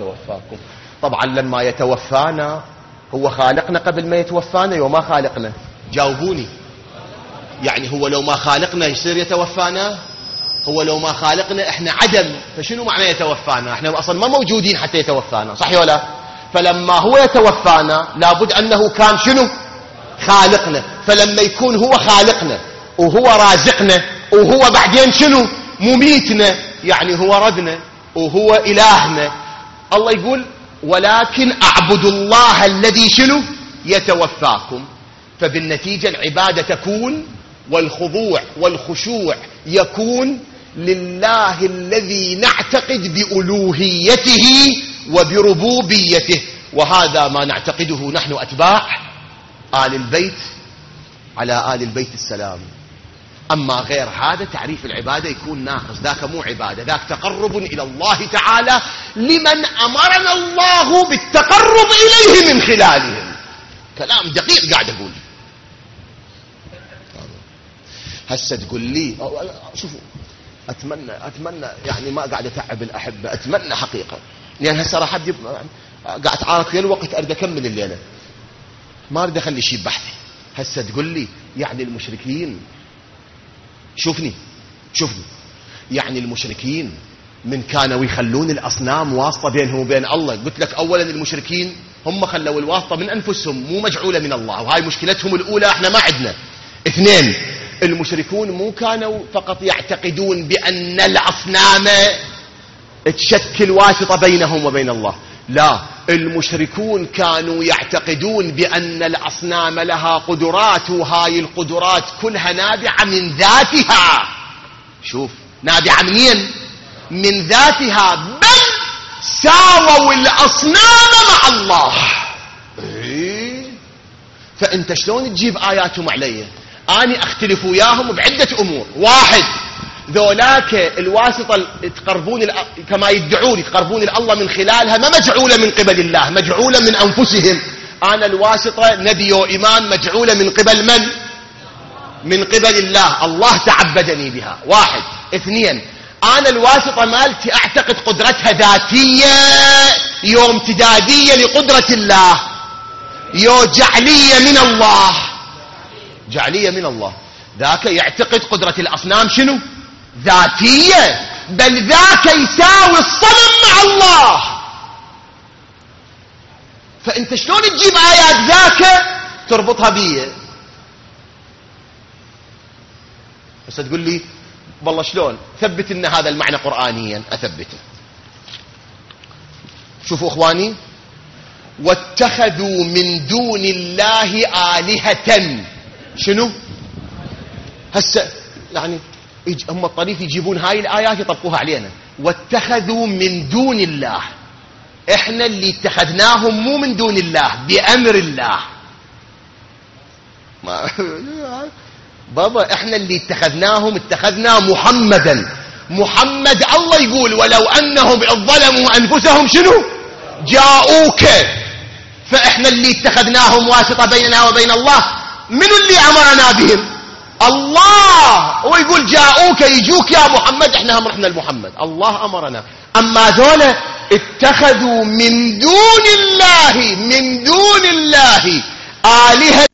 يتوفاكم. طبعا لما يتوفانا هو خالقنا قبل ما يتوفانا، وما خالقنا جاوبوني. يعني هو لو ما خالقنا يصير يتوفانا؟ هو لو ما خالقنا احنا عدم، فشنو معنى يتوفانا؟ احنا اصلا ما موجودين حتى يتوفانا، صح ولا لا؟ فلما هو يتوفانا لابد انه كان شنو؟ خالقنا. فلما يكون هو خالقنا وهو رازقنا وهو بعدين شنو؟ مميتنا، يعني هو ربنا وهو إلهنا. الله يقول ولكن اعبدوا الله الذي شنو؟ يتوفاكم. فبالنتيجة العبادة تكون والخضوع والخشوع يكون لله الذي نعتقد بألوهيته وبربوبيته، وهذا ما نعتقده نحن أتباع آل البيت على آل البيت السلام. أما غير هذا تعريف العبادة يكون ناقص، ذاك مو عبادة، ذاك تقرب إلى الله تعالى لمن أمرنا الله بالتقرب إليه من خلالهم. كلام دقيق قاعد أقول. هسه تقول لي شوفوا أتمنى يعني ما قاعد أتعب الأحبة، أتمنى حقيقة، لأن هسه راح أبدي قاعد أتعارك في الوقت أريد أكمل الليلة، ما أريد أخلي شيء بحثي. هسه تقول لي يعني المشركين، شوفني يعني المشركين من كانوا يخلون الأصنام واسطة بينهم وبين الله. قلت لك أولا المشركين هم خلوا الواسطة من أنفسهم، مو مجعولة من الله، وهاي مشكلتهم الأولى، احنا ما عندنا. اثنين، المشركون مو كانوا فقط يعتقدون بأن الأصنام تشكل واسطة بينهم وبين الله، لا، المشركون كانوا يعتقدون بأن الأصنام لها قدرات، وهاي القدرات كلها نابعة من ذاتها. شوف، نابعة منين؟ من ذاتها، بل ساووا الأصنام مع الله. فأنت شلون تجيب آياتهم علي؟ أنا أختلف وياهم بعدة أمور. واحد، ذولاك الواسطة تقربون كما يدعون يتقربون الله من خلالها ما مجعولة من قبل الله، مجعولة من أنفسهم. أنا الواسطة نبي وإمام مجعولة من قبل من؟ من قبل الله، الله تعبدني بها. واحد. اثنين، أنا الواسطة مالتي أعتقد قدرتها ذاتية، يوم امتدادية لقدرة الله، يو جعلية من الله، جعلية من الله. ذاك يعتقد قدرة الأصنام شنو؟ ذاتية، بل ذاك يساوي الصنم مع الله. فأنت شلون تجيب آيات ذاك تربطها بيه؟ بس تقول لي والله شلون ثبت ان هذا المعنى قرآنيا. أثبته. شوفوا اخواني، واتخذوا من دون الله آلهة. شنو؟ هسه يعني هم الطريف يجيبون هاي الآيات يطبقوها علينا. واتخذوا من دون الله، احنا اللي اتخذناهم مو من دون الله، بأمر الله. بابا احنا اللي اتخذناهم، اتخذنا محمدا. محمد الله يقول ولو أنهم ظلموا أنفسهم شنو؟ جاءوك. فاحنا اللي اتخذناهم واسطة بيننا وبين الله. من اللي أمرنا بهم؟ الله. ويقول جاءوك، يجوك يا محمد، احنا هم رحنا لمحمد، الله أمرنا. أما ذولا اتخذوا من دون الله آلهة.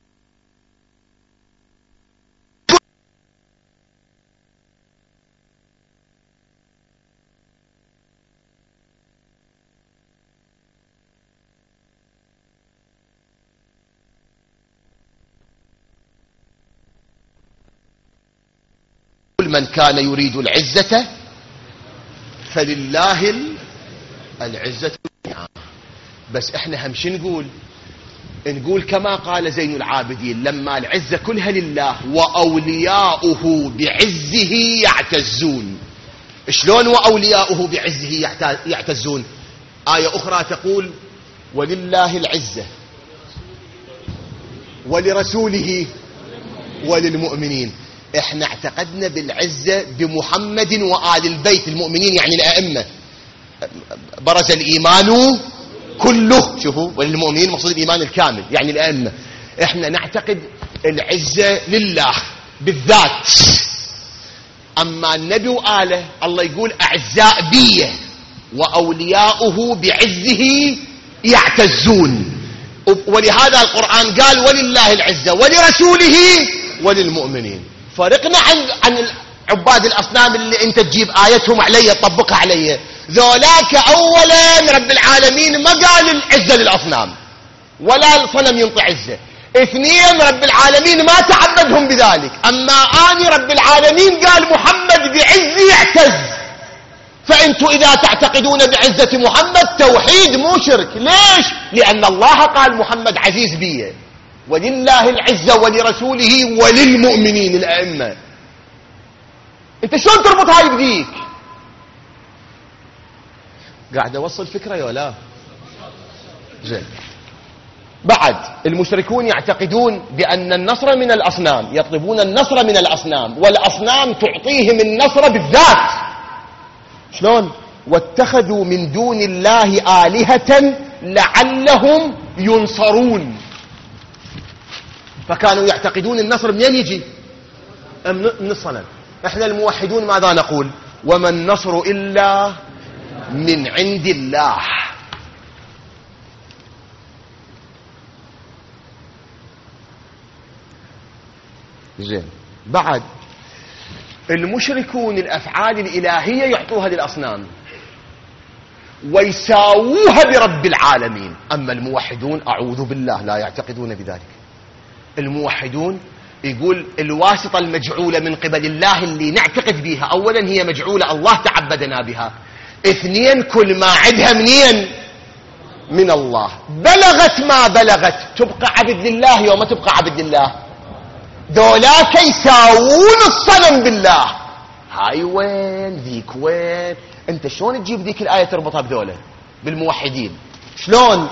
من كان يريد العزة فلله العزة جميعا. بس احنا همش نقول كما قال زين العابدين لما العزة كلها لله وأولياؤه بعزه يعتزون. شلون وأولياؤه بعزه يعتزون؟ آية أخرى تقول ولله العزة ولرسوله وللمؤمنين. احنا اعتقدنا بالعزة بمحمد وآل البيت المؤمنين، يعني الأئمة. برز الإيمان كله. شوفوا، وللمؤمنين مقصود الإيمان الكامل، يعني الأئمة. احنا نعتقد العزة لله بالذات. أما النبي وآله الله يقول أعزاء بيه وأولياؤه بعزه يعتزون. ولهذا القرآن قال ولله العزة ولرسوله وللمؤمنين. فرقنا عن عباد الأصنام اللي انت تجيب آيتهم علي تطبقها علي. ذولاك أولا رب العالمين ما قال العزة للأصنام ولا الصنم ينطي عزة. اثنين رب العالمين ما تعبدهم بذلك. أما آني رب العالمين قال محمد بعزي يعتز. فأنتوا إذا تعتقدون بعزة محمد توحيد مو شرك. ليش؟ لأن الله قال محمد عزيز بيه. ولله العزة ولرسوله وللمؤمنين الأئمة. انت شلون تربط هاي بديك؟ قاعد اوصل فكرة يا لا؟ زين. بعد المشركون يعتقدون بأن النصر من الأصنام، يطلبون النصر من الأصنام، والأصنام تعطيهم النصر بالذات. شلون؟ واتخذوا من دون الله آلهة لعلهم ينصرون. فكانوا يعتقدون النصر منين يجي؟ من الصنم. احنا الموحدون ماذا نقول؟ وما النصر إلا من عند الله. زين. بعد المشركون الأفعال الإلهية يعطوها للأصنام ويساووها برب العالمين. أما الموحدون أعوذ بالله لا يعتقدون بذلك. الموحدون يقول الواسطة المجعولة من قبل الله اللي نعتقد بها، أولا هي مجعولة الله تعبدنا بها، اثنين كل ما عدها منين؟ من الله. بلغت ما بلغت تبقى عبد لله يوم تبقى عبد لله. ذولاك يساوون الصنم بالله. هاي وين ذيك وين؟ انت شلون تجيب ذيك الآية تربطها بذولا بالموحدين؟ شلون؟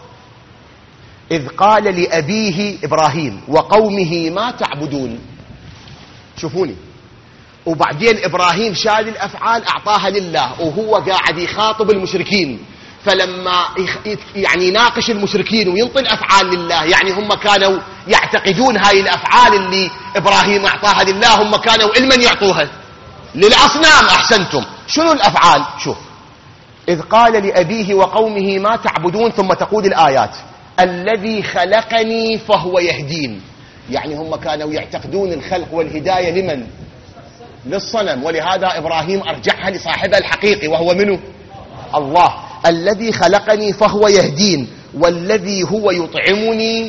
إذ قال لأبيه إبراهيم وقومه ما تعبدون. شوفوني. وبعدين إبراهيم شال الأفعال أعطاها لله وهو قاعد يخاطب المشركين. فلما يعني يناقش المشركين وينطي الأفعال لله، يعني هم كانوا يعتقدون هاي الأفعال اللي إبراهيم أعطاها لله هم كانوا لمن يعطوها؟ للأصنام. أحسنتم. شنو الأفعال؟ شوف. إذ قال لأبيه وقومه ما تعبدون، ثم تقول الآيات الذي خلقني فهو يهدين. يعني هم كانوا يعتقدون الخلق والهداية لمن؟ للصنم. ولهذا إبراهيم أرجعها لصاحبها الحقيقي وهو منه؟ الله. الذي خلقني فهو يهدين والذي هو يطعمني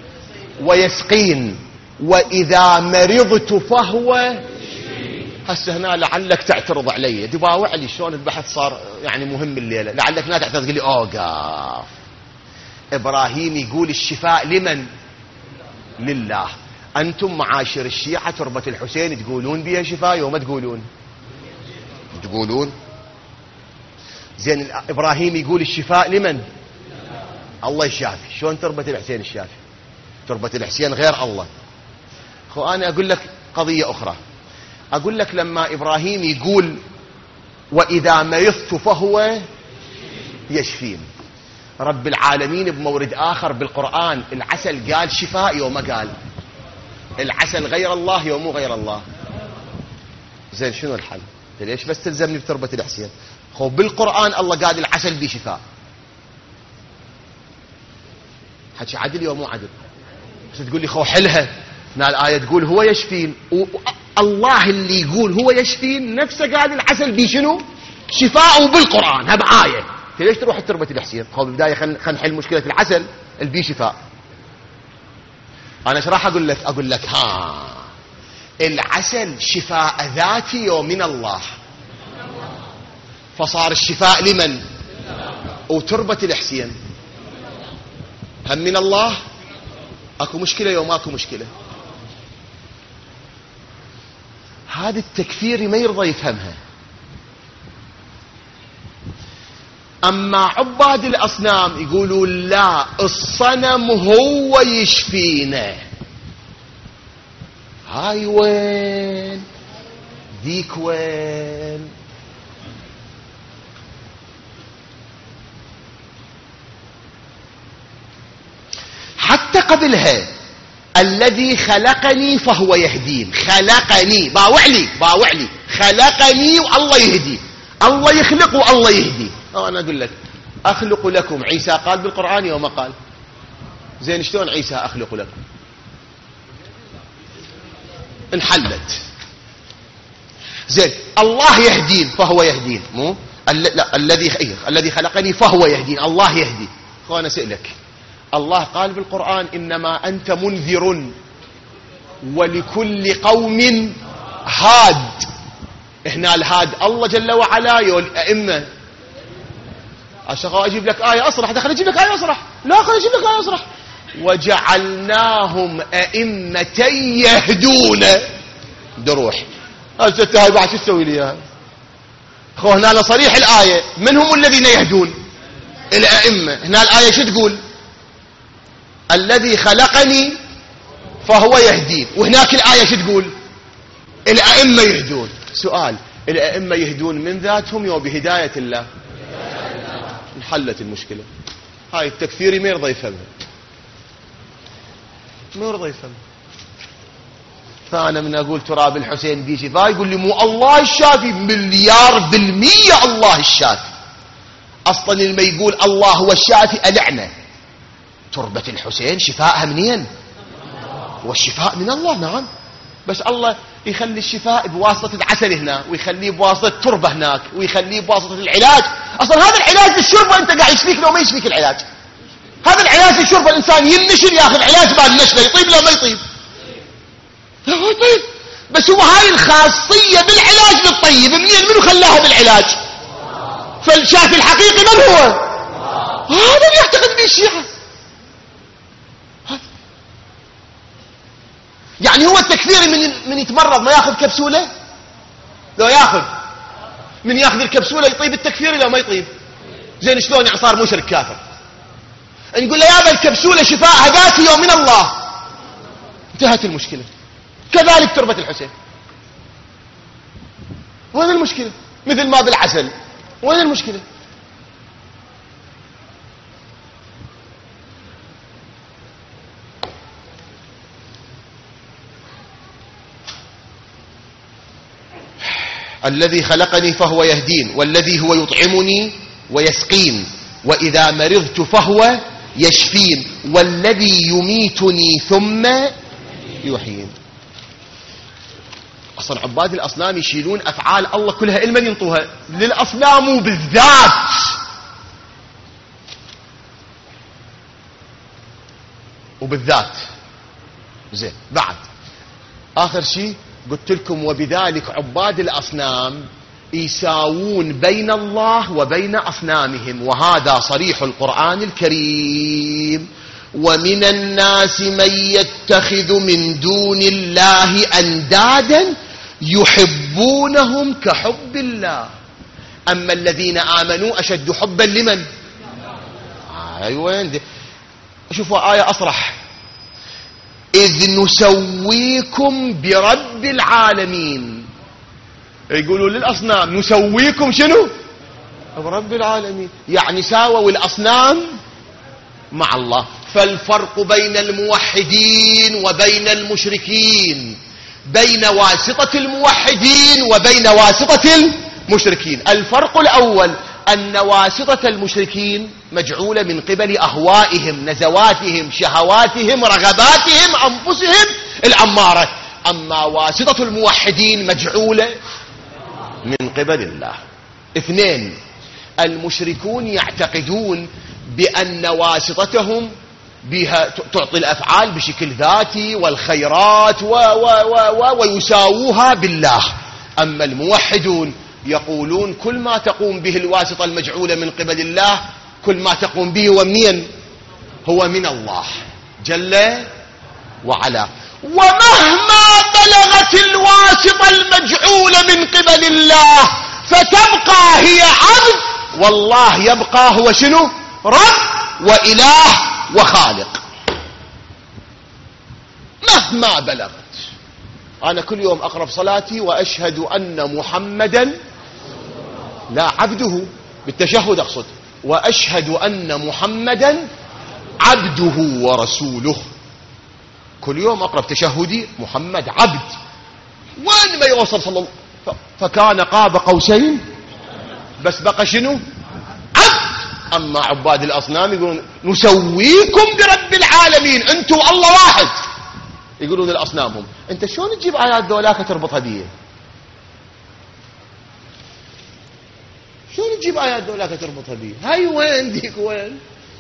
ويسقين وإذا مرضت فهو. هسه هنا لعلك تعترض علي دباوع لي شلون البحث صار يعني مهم الليلة. لعلك هنا تعترض تقول لي أوقف. إبراهيم يقول الشفاء لمن؟ لله. أنتم معاشر الشيعة تربة الحسين تقولون بها شفاء وما تقولون؟ تقولون. زين إبراهيم يقول الشفاء لمن؟ الله يشافي. شلون تربة الحسين الشافي؟ تربة الحسين غير الله. أخو أنا أقول لك قضية أخرى. أقول لك لما إبراهيم يقول وإذا مرضت فهو يشفين، رب العالمين بمورد آخر بالقرآن العسل قال شفاء يوم قال العسل غير الله يوم غير الله. زين شنو الحل؟ ليش بس تلزمني بتربة الحسين؟ خو بالقرآن الله قال العسل بي شفاء. حكي عدل يوم مو عدل؟ بس تقول لي خو حلها هنا الآية تقول هو يشفين، الله اللي يقول هو يشفين نفسه قال العسل بي شنو؟ شفاء بالقرآن. هم آية. ليش تروح تربة الحسين؟ خو بالبداية خلينا نحل مشكلة العسل البي شفاء. أنا ايش راح أقول لك؟ أقول لك العسل شفاء ذاتي ومن الله، فصار الشفاء لمن؟ وتربة الحسين هم من الله. اكو مشكلة يوم اكو مشكلة. هذا التكفير ما يرضى يفهمها. اما عباد الاصنام يقولوا لا الصنم هو يشفينا. هاي وين ذيك وين؟ حتى قبلها الذي خلقني فهو يهدين. خلقني باوعلي خلقني والله يهدي. الله يخلق والله يهدي. أنا أقول لك أخلق لكم. عيسى قال بالقرآن وما قال؟ زين شلون عيسى أخلق لكم؟ انحلت. زين الله يهدين فهو يهدين، مو لا الذي خلقني فهو يهدين، الله يهدي. أنا أسألك، الله قال بالقرآن إنما أنت منذر ولكل قوم هاد. هنا الهاد الله جل وعلا الأئمة. أجيب لك آية أصرح، دخل أجيب لك آية أصرح، لا خل أجيب لك آية أصرح. وجعلناهم أئمة يهدون دروح. أجلت هاي بعد شو تسوي لي هاي؟ هنا صريح الآية، من هم الذين يهدون؟ الأئمة. هنا الآية شو تقول؟ الذي خلقني فهو يهدين، وهناك الآية شو تقول؟ الأئمة يهدون. سؤال، الأئمة يهدون من ذاتهم يو بهداية الله؟ انحلت المشكلة. هاي التكفيري ما يرضى يفهمها، ما يرضى يفهمها. فأنا من أقول تراب الحسين دي شفاء، يقول لي مو الله الشافي. 100% الله الشافي. أصلا لما يقول الله هو الشافي ألعنة. تربة الحسين شفاءها منين؟ والشفاء من الله. نعم، بس الله يخلي الشفاء بواسطة العسل هنا، ويخليه بواسطة التربة هناك، ويخليه بواسطة العلاج. أصلا هذا العلاج بالشربة أنت قاعد يشفيك لو ما يشفيك العلاج. هذا العلاج بالشربة، الإنسان ينشر ياخذ علاج بعد النشرة، يطيب لا ما يطيب؟ لا هو يطيب، بس هو هاي الخاصية بالعلاج للطيب. منو خلاها بالعلاج؟ فالشافي الحقيقي من هو؟ هذا اللي يعتقد به الشيعة. يعني هو التكفيري من يتمرض ما ياخذ كبسولة؟ لو ياخذ، من ياخذ الكبسولة يطيب التكفيري لو ما يطيب؟ زين شلون يعني صار مشرك كافر؟ نقول له يابا الكبسولة شفاء ذاتي ومن الله، انتهت المشكلة. كذلك تربة الحسين، وين المشكلة؟ مثل ما بالعسل، وين المشكلة؟ الذي خلقني فهو يهدين، والذي هو يطعمني ويسقين، وإذا مرضت فهو يشفين، والذي يميتني ثم يحيين. أصلا عباد الأصنام يشيلون أفعال الله كلها إلمن ينطوها للأصنام بالذات. وبالذات زين. بعد آخر شيء قلت لكم، وبذلك عباد الأصنام يساوون بين الله وبين أصنامهم، وهذا صريح القرآن الكريم. ومن الناس من يتخذ من دون الله أندادا يحبونهم كحب الله. أما الذين آمنوا أشد حبا لمن؟ أيوة، شوفوا آية أصرح، إذ نسويكم برب العالمين. يقولوا للأصنام نسويكم شنو؟ برب العالمين، يعني ساووا الأصنام مع الله. فالفرق بين الموحدين وبين المشركين، بين واسطة الموحدين وبين واسطة المشركين. الفرق الأول أن واسطة المشركين مجعولة من قبل أهوائهم، نزواتهم، شهواتهم، رغباتهم، أنفسهم الأمارة. أما واسطة الموحدين مجعولة من قبل الله. اثنين، المشركون يعتقدون بأن واسطتهم بها تعطي الأفعال بشكل ذاتي والخيرات ويساووها بالله. أما الموحدون يقولون كل ما تقوم به الواسطة المجعولة من قبل الله، كل ما تقوم به ومنين؟ هو من الله جل وعلا. ومهما بلغت الواسطة المجعولة من قبل الله فتبقى هي عبد، والله يبقى هو شنو؟ رب وإله وخالق. مهما بلغت. أنا كل يوم أقرب صلاتي وأشهد أن محمدا، لا عبده بالتشهد أقصد، وأشهد أن محمدا عبده ورسوله. كل يوم أقرب تشهدي محمد عبد. وين ما يوصل صلى الله فكان قاب قوسين، بس بقى شنو؟ عبد. أما عباد الأصنام يقولون نسويكم برب العالمين، أنتم الله واحد، يقولون الأصنامهم. أنت شلون تجيب آيات ذولاك تربطها بيه؟ شلون تجيب آيات ذولاك تربطها بيه؟ هاي وين ديك وين؟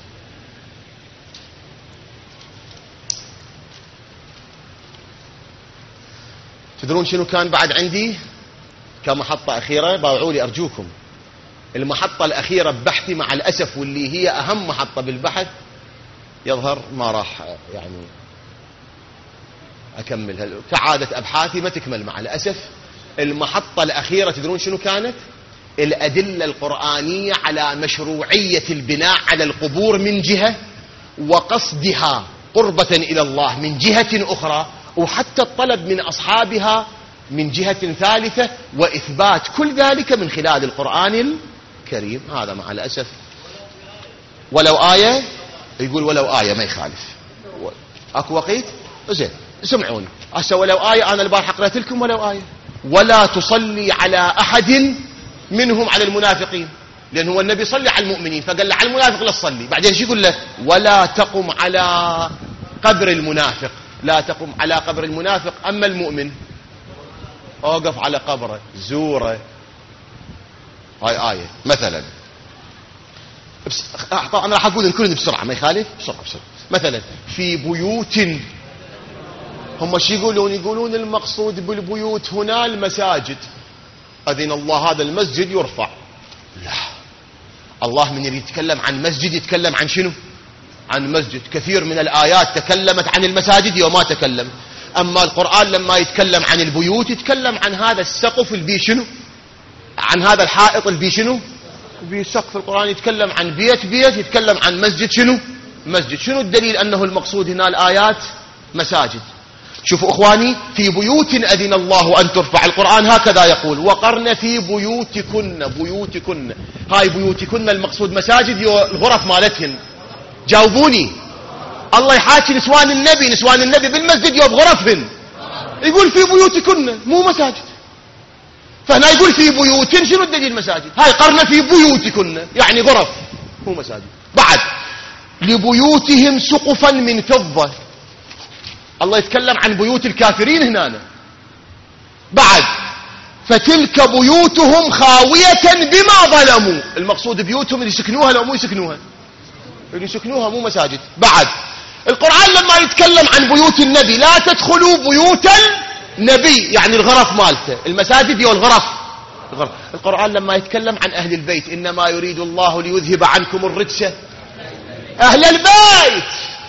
تدرون شنو كان بعد عندي كمحطة أخيرة؟ باوعوا لي أرجوكم. المحطة الأخيرة ببحثي مع الأسف، واللي هي أهم محطة بالبحث، يظهر ما راح يعني أكملها، كعادة أبحاثي ما تكمل مع الأسف. المحطة الأخيرة تدرون شنو كانت؟ الأدلة القرآنية على مشروعية البناء على القبور من جهة، وقصدها قربة إلى الله من جهة أخرى، وحتى الطلب من أصحابها من جهة ثالثة، وإثبات كل ذلك من خلال القرآن الكريم. هذا مع الأسف ولو آية، يقول ولو آية ما يخالف. أكو وقت؟ زين اسمعوني هسه، ولو آية أنا البارحة قرأت لكم ولو آية. ولا تصلي على أحد منهم، على المنافقين، لأن هو النبي صلي على المؤمنين، فقال له على المنافق لا تصلي. بعدين شو يقول له؟ ولا تقم على قبر المنافق، لا تقم على قبر المنافق، أما المؤمن أوقف على قبره زوره. هاي آية مثلا. أنا راح أقول كلهم بسرعة ما يخالف، بسرعة. مثلا في بيوت، هم شو يقولون؟ يقولون المقصود بالبيوت هنا المساجد، أذن الله هذا المسجد يرفع. لا، الله من اللي يتكلم عن مسجد يتكلم عن شنو؟ عن مسجد. كثير من الآيات تكلمت عن المساجد وما تكلم. أما القرآن لما يتكلم عن البيوت يتكلم عن هذا السقف اللي بيه شنو، عن هذا الحائط اللي بيه شنو، بيه سقف. القرآن يتكلم عن بيت يتكلم عن مسجد شنو، مسجد. شنو الدليل أنه المقصود هنا الآيات مساجد؟ شوفوا إخواني، في بيوت أذن الله أن ترفع، القرآن هكذا يقول وقرن في بيوتكن. هاي بيوتكن المقصود مساجد الغرف مالتهن. جاوبوني. الله يحاكي نسوان النبي بالمسجد يوم غرفهن، يقول في بيوتكن مو مساجد. فهنا يقول في بيوت، شنو الدليل؟ مساجد. هاي قرن في بيوتكن يعني غرف مو مساجد. بعد لبيوتهم سقفا من فضة، الله يتكلم عن بيوت الكافرين هنا. بعد فتلك بيوتهم خاوية بما ظلموا، المقصود بيوتهم اللي يسكنوها لو مو يسكنوها، اللي يسكنوها مو مساجد. بعد القرآن لما يتكلم عن بيوت النبي لا تدخلوا بيوت النبي، يعني الغرف مالته، المساجد يو الغرف. القرآن لما يتكلم عن أهل البيت إنما يريد الله ليذهب عنكم الرجس أهل البيت،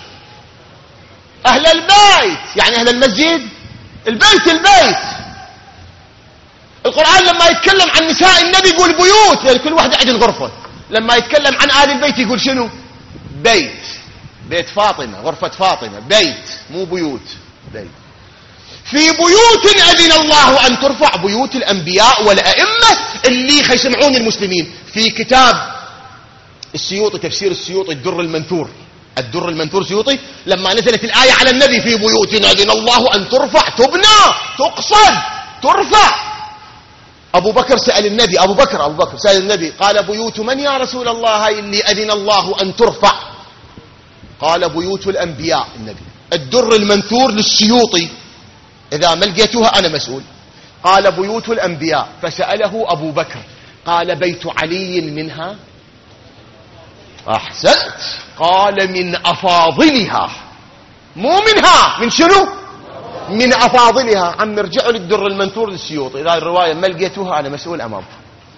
أهل البيت يعني أهل المسجد، البيت. القرآن لما يتكلم عن نساء النبي يقول بيوت، يعني كل واحدة عند الغرفة. لما يتكلم عن أهل البيت يقول شنو؟ بيت فاطمة، غرفة فاطمة، بيت مو بيوت، بيت. في بيوت أذن الله أن ترفع، بيوت الأنبياء والأئمة اللي يسمعون المسلمين. في كتاب السيوطي، تفسير السيوطي الدر المنثور سيوطي، لما نزلت الآية على النبي في بيوت أذن الله أن ترفع، تبنى، تقصد، ترفع. أبو بكر سأل النبي، أبو بكر سأل النبي قال بيوت من يا رسول الله هاي اللي أذن الله أن ترفع؟ قال بيوت الأنبياء. النبي الدر المنثور للسيوطي، إذا ما لقيتوها أنا مسؤول. قال بيوت الأنبياء، فسأله أبو بكر قال بيت علي منها؟ أحسنت، قال من أفاضلها، مو منها، من شنو؟ من أفاضلها. عم ارجعوا للدر المنثور للسيوطي، إذا الرواية ما لقيتوها أنا مسؤول أمامكم.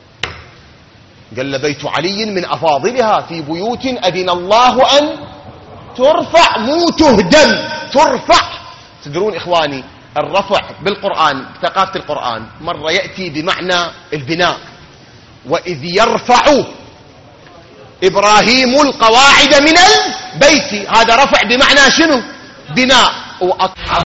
قال بيت علي من أفاضلها، في بيوت أذن الله أن ترفع، مو تهدم، ترفع. تدرون إخواني الرفع بالقرآن، ثقافة القرآن مرة يأتي بمعنى البناء، وإذ يرفع إبراهيم القواعد من البيت، هذا رفع بمعنى شنو؟ بناء.